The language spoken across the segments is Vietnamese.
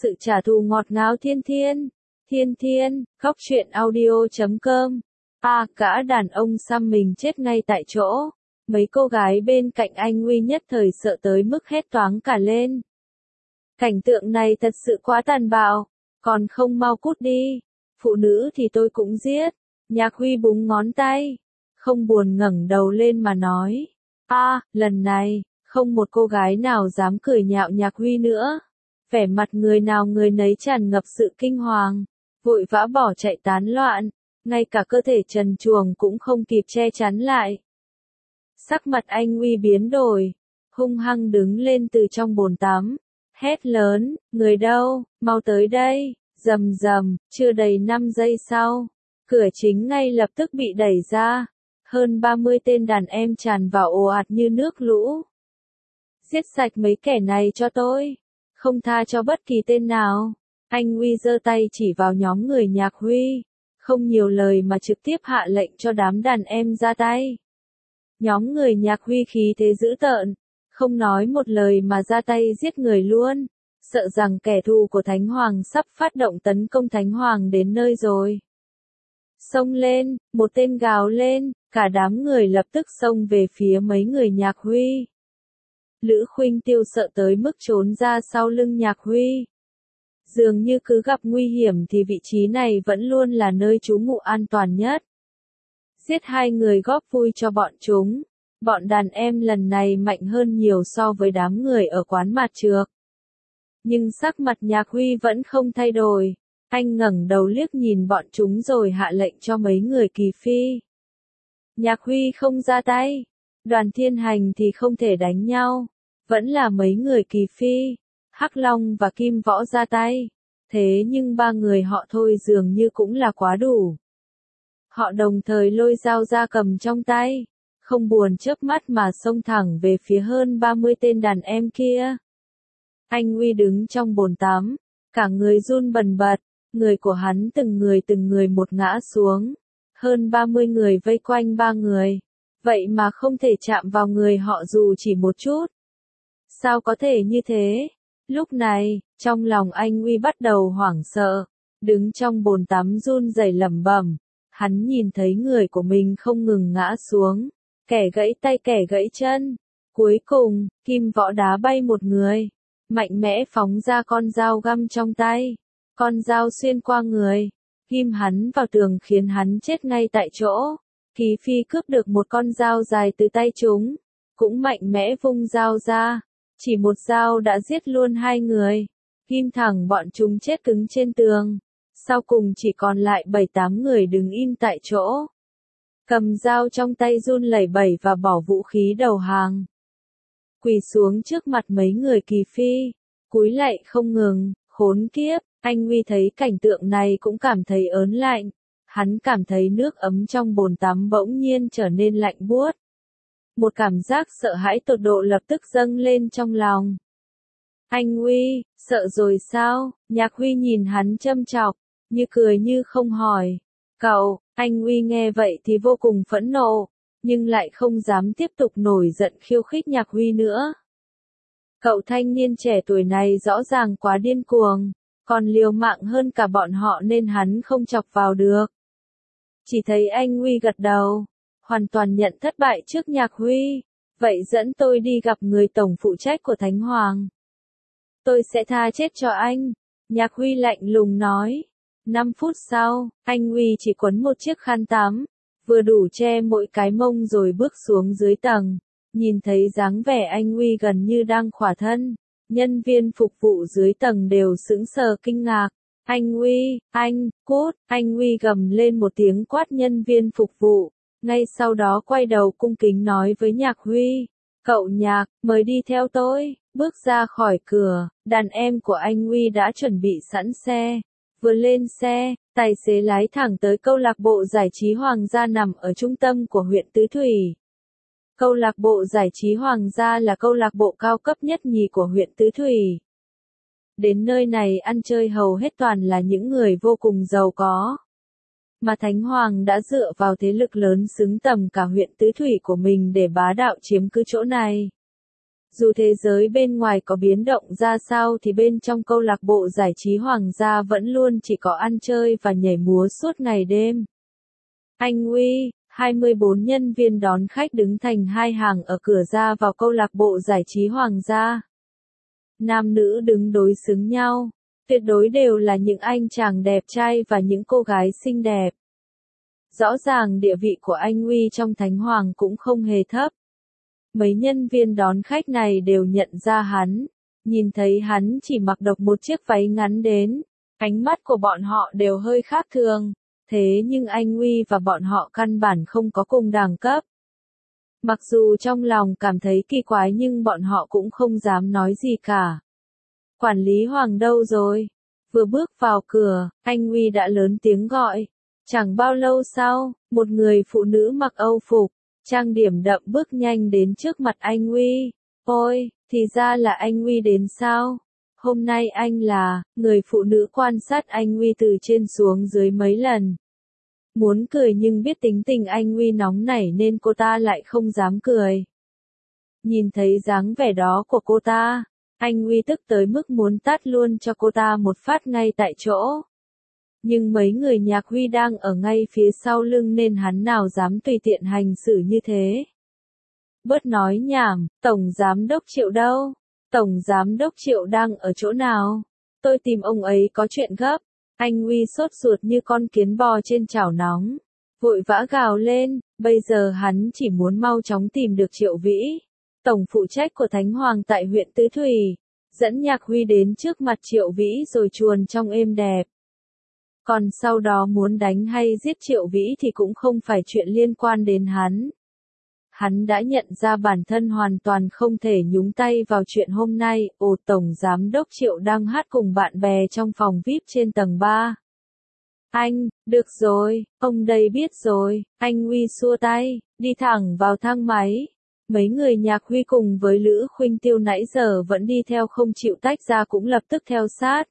sự trả thù ngọt ngào thiên thiên. Thiên thiên, khóc chuyện audio.com. Gã đàn ông xăm mình chết ngay tại chỗ. Mấy cô gái bên cạnh anh Uy nhất thời sợ tới mức hét toáng cả lên. Cảnh tượng này thật sự quá tàn bạo, còn không mau cút đi. Phụ nữ thì tôi cũng giết. Nhạc Huy búng ngón tay, không buồn ngẩng đầu lên mà nói. Lần này, không một cô gái nào dám cười nhạo Nhạc Huy nữa. Vẻ mặt người nào người nấy tràn ngập sự kinh hoàng, vội vã bỏ chạy tán loạn, ngay cả cơ thể trần truồng cũng không kịp che chắn lại. Sắc mặt anh Uy biến đổi, hung hăng đứng lên từ trong bồn tắm, hét lớn, người đâu, mau tới đây, rầm rầm, chưa đầy 5 giây sau, cửa chính ngay lập tức bị đẩy ra, hơn 30 tên đàn em tràn vào ồ ạt như nước lũ. Giết sạch mấy kẻ này cho tôi, không tha cho bất kỳ tên nào. Anh Uy giơ tay chỉ vào nhóm người Nhạc Huy, không nhiều lời mà trực tiếp hạ lệnh cho đám đàn em ra tay. Nhóm người Nhạc Huy khí thế dữ tợn, không nói một lời mà ra tay giết người luôn, sợ rằng kẻ thù của Thánh Hoàng sắp phát động tấn công Thánh Hoàng đến nơi rồi. Xông lên, một tên gào lên, cả đám người lập tức xông về phía mấy người Nhạc Huy. Lữ Khuynh Tiêu sợ tới mức trốn ra sau lưng Nhạc Huy. Dường như cứ gặp nguy hiểm thì vị trí này vẫn luôn là nơi trú ngụ an toàn nhất. Giết hai người góp vui cho bọn chúng. Bọn đàn em lần này mạnh hơn nhiều so với đám người ở quán mặt trược. Nhưng sắc mặt Nhạc Huy vẫn không thay đổi. Anh ngẩng đầu liếc nhìn bọn chúng rồi hạ lệnh cho mấy người Kỳ Phi. Nhạc Huy không ra tay. Đoàn Thiên Hành thì không thể đánh nhau. Vẫn là mấy người Kỳ Phi, Hắc Long và Kim Võ ra tay. Thế nhưng ba người họ thôi dường như cũng là quá đủ. Họ đồng thời lôi dao ra cầm trong tay, không buồn chớp mắt mà xông thẳng về phía hơn 30 tên đàn em kia. Anh Uy đứng trong bồn tắm, cả người run bần bật, người của hắn từng người một ngã xuống. Hơn 30 người vây quanh ba người, vậy mà không thể chạm vào người họ dù chỉ một chút. Sao có thể như thế? Lúc này, trong lòng anh Uy bắt đầu hoảng sợ, đứng trong bồn tắm run rẩy lẩm bẩm. Hắn nhìn thấy người của mình không ngừng ngã xuống, kẻ gãy tay kẻ gãy chân. Cuối cùng, Kim Võ đá bay một người, mạnh mẽ phóng ra con dao găm trong tay. Con dao xuyên qua người, ghim hắn vào tường khiến hắn chết ngay tại chỗ. Kỳ Phi cướp được một con dao dài từ tay chúng, cũng mạnh mẽ vung dao ra. Chỉ một dao đã giết luôn hai người, ghim thẳng bọn chúng chết cứng trên tường. Sau cùng chỉ còn lại 7-8 người đứng im tại chỗ, cầm dao trong tay run lẩy bẩy và bỏ vũ khí đầu hàng. Quỳ xuống trước mặt mấy người Kỳ Phi, cúi lạy không ngừng. Khốn kiếp, anh Uy thấy cảnh tượng này cũng cảm thấy ớn lạnh. Hắn cảm thấy nước ấm trong bồn tắm bỗng nhiên trở nên lạnh buốt. Một cảm giác sợ hãi tột độ lập tức dâng lên trong lòng. Anh Uy, sợ rồi sao? Nhạc Huy nhìn hắn châm chọc, như cười như không hỏi. Cậu, anh Uy nghe vậy thì vô cùng phẫn nộ, nhưng lại không dám tiếp tục nổi giận khiêu khích Nhạc Huy nữa. Cậu thanh niên trẻ tuổi này rõ ràng quá điên cuồng, còn liều mạng hơn cả bọn họ nên hắn không chọc vào được. Chỉ thấy anh Uy gật đầu, hoàn toàn nhận thất bại trước Nhạc Huy. Vậy dẫn tôi đi gặp người tổng phụ trách của Thánh Hoàng. Tôi sẽ tha chết cho anh. Nhạc Huy lạnh lùng nói. 5 phút sau, anh Uy chỉ quấn một chiếc khăn tắm, vừa đủ che mỗi cái mông rồi bước xuống dưới tầng. Nhìn thấy dáng vẻ anh Uy gần như đang khỏa thân, nhân viên phục vụ dưới tầng đều sững sờ kinh ngạc. Anh Uy, anh, cút, anh Uy gầm lên một tiếng quát nhân viên phục vụ. Ngay sau đó quay đầu cung kính nói với Nhạc Huy. Cậu Nhạc, mời đi theo tôi. Bước ra khỏi cửa, đàn em của anh Uy đã chuẩn bị sẵn xe. Vừa lên xe, tài xế lái thẳng tới câu lạc bộ giải trí Hoàng gia nằm ở trung tâm của huyện Tứ Thủy. Câu lạc bộ giải trí Hoàng gia là câu lạc bộ cao cấp nhất nhì của huyện Tứ Thủy. Đến nơi này ăn chơi hầu hết toàn là những người vô cùng giàu có. Mà Thánh Hoàng đã dựa vào thế lực lớn xứng tầm cả huyện Tứ Thủy của mình để bá đạo chiếm cứ chỗ này. Dù thế giới bên ngoài có biến động ra sao thì bên trong câu lạc bộ giải trí Hoàng gia vẫn luôn chỉ có ăn chơi và nhảy múa suốt ngày đêm. Anh Uy, 24 nhân viên đón khách đứng thành hai hàng ở cửa ra vào câu lạc bộ giải trí Hoàng gia. Nam nữ đứng đối xứng nhau, tuyệt đối đều là những anh chàng đẹp trai và những cô gái xinh đẹp. Rõ ràng địa vị của anh Uy trong Thánh Hoàng cũng không hề thấp. Mấy nhân viên đón khách này đều nhận ra hắn, nhìn thấy hắn chỉ mặc độc một chiếc váy ngắn đến, ánh mắt của bọn họ đều hơi khác thường, thế nhưng anh Uy và bọn họ căn bản không có cùng đẳng cấp. Mặc dù trong lòng cảm thấy kỳ quái nhưng bọn họ cũng không dám nói gì cả. Quản lý Hoàng đâu rồi? Vừa bước vào cửa, anh Uy đã lớn tiếng gọi. Chẳng bao lâu sau, một người phụ nữ mặc Âu phục, trang điểm đậm bước nhanh đến trước mặt anh Uy. Ôi, thì ra là anh Uy đến sao? Hôm nay anh là, người phụ nữ quan sát anh Uy từ trên xuống dưới mấy lần. Muốn cười nhưng biết tính tình anh Uy nóng nảy nên cô ta lại không dám cười. Nhìn thấy dáng vẻ đó của cô ta, anh Uy tức tới mức muốn tát luôn cho cô ta một phát ngay tại chỗ. Nhưng mấy người Nhạc Huy đang ở ngay phía sau lưng nên hắn nào dám tùy tiện hành xử như thế. Bớt nói nhảm, Tổng Giám Đốc Triệu đâu? Tổng Giám Đốc Triệu đang ở chỗ nào? Tôi tìm ông ấy có chuyện gấp. Anh Uy sốt ruột như con kiến bò trên chảo nóng. Vội vã gào lên, bây giờ hắn chỉ muốn mau chóng tìm được Triệu Vĩ, tổng phụ trách của Thánh Hoàng tại huyện Tứ Thủy. Dẫn Nhạc Huy đến trước mặt Triệu Vĩ rồi chuồn trong êm đẹp. Còn sau đó muốn đánh hay giết Triệu Vĩ thì cũng không phải chuyện liên quan đến hắn. Hắn đã nhận ra bản thân hoàn toàn không thể nhúng tay vào chuyện hôm nay. Ồ, Tổng Giám Đốc Triệu đang hát cùng bạn bè trong phòng VIP trên tầng 3. Anh, được rồi, ông đây biết rồi. Anh Huy xua tay, đi thẳng vào thang máy. Mấy người Nhạc Huy cùng với Lữ Khuynh Tiêu nãy giờ vẫn đi theo không chịu tách ra cũng lập tức theo sát.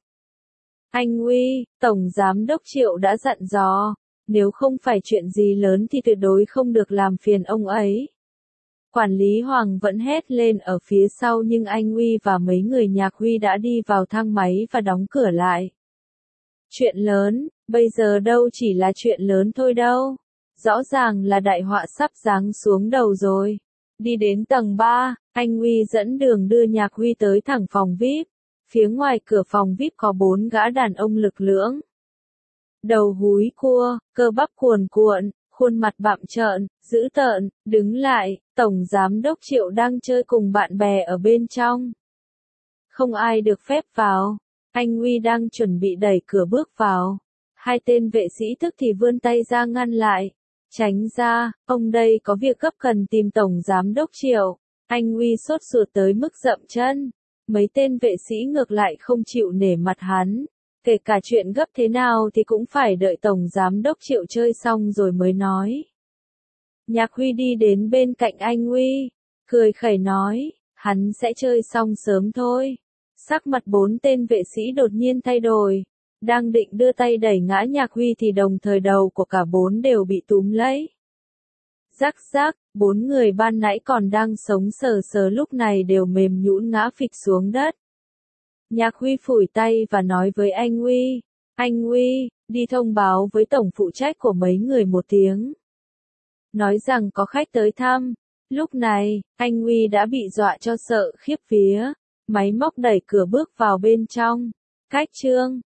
Anh Huy, Tổng Giám Đốc Triệu đã dặn dò, nếu không phải chuyện gì lớn thì tuyệt đối không được làm phiền ông ấy. Quản lý Hoàng vẫn hét lên ở phía sau nhưng anh Huy và mấy người Nhạc Huy đã đi vào thang máy và đóng cửa lại. Chuyện lớn, bây giờ đâu chỉ là chuyện lớn thôi đâu. Rõ ràng là đại họa sắp giáng xuống đầu rồi. Đi đến tầng 3, anh Huy dẫn đường đưa Nhạc Huy tới thẳng phòng VIP. Phía ngoài cửa phòng VIP có 4 gã đàn ông lực lưỡng. Đầu húi cua, cơ bắp cuồn cuộn, khuôn mặt bặm trợn, dữ tợn, đứng lại, Tổng Giám Đốc Triệu đang chơi cùng bạn bè ở bên trong. Không ai được phép vào. Anh Huy đang chuẩn bị đẩy cửa bước vào. Hai tên vệ sĩ tức thì vươn tay ra ngăn lại. Tránh ra, ông đây có việc gấp cần tìm Tổng Giám Đốc Triệu. Anh Huy sốt ruột tới mức dậm chân. Mấy tên vệ sĩ ngược lại không chịu nể mặt hắn. Kể cả chuyện gấp thế nào thì cũng phải đợi Tổng Giám Đốc Triệu chơi xong rồi mới nói. Nhạc Huy đi đến bên cạnh anh Huy, cười khẩy nói, hắn sẽ chơi xong sớm thôi. Sắc mặt 4 tên vệ sĩ đột nhiên thay đổi. Đang định đưa tay đẩy ngã Nhạc Huy thì đồng thời đầu của cả 4 đều bị túm lấy. Rắc rắc, 4 người ban nãy còn đang sống sờ sờ lúc này đều mềm nhũn ngã phịch xuống đất. Nhạc Huy phủi tay và nói với anh Huy, anh Huy, đi thông báo với tổng phụ trách của mấy người một tiếng. Nói rằng có khách tới thăm. Lúc này, anh Huy đã bị dọa cho sợ khiếp vía. Máy móc đẩy cửa bước vào bên trong. Khách trương,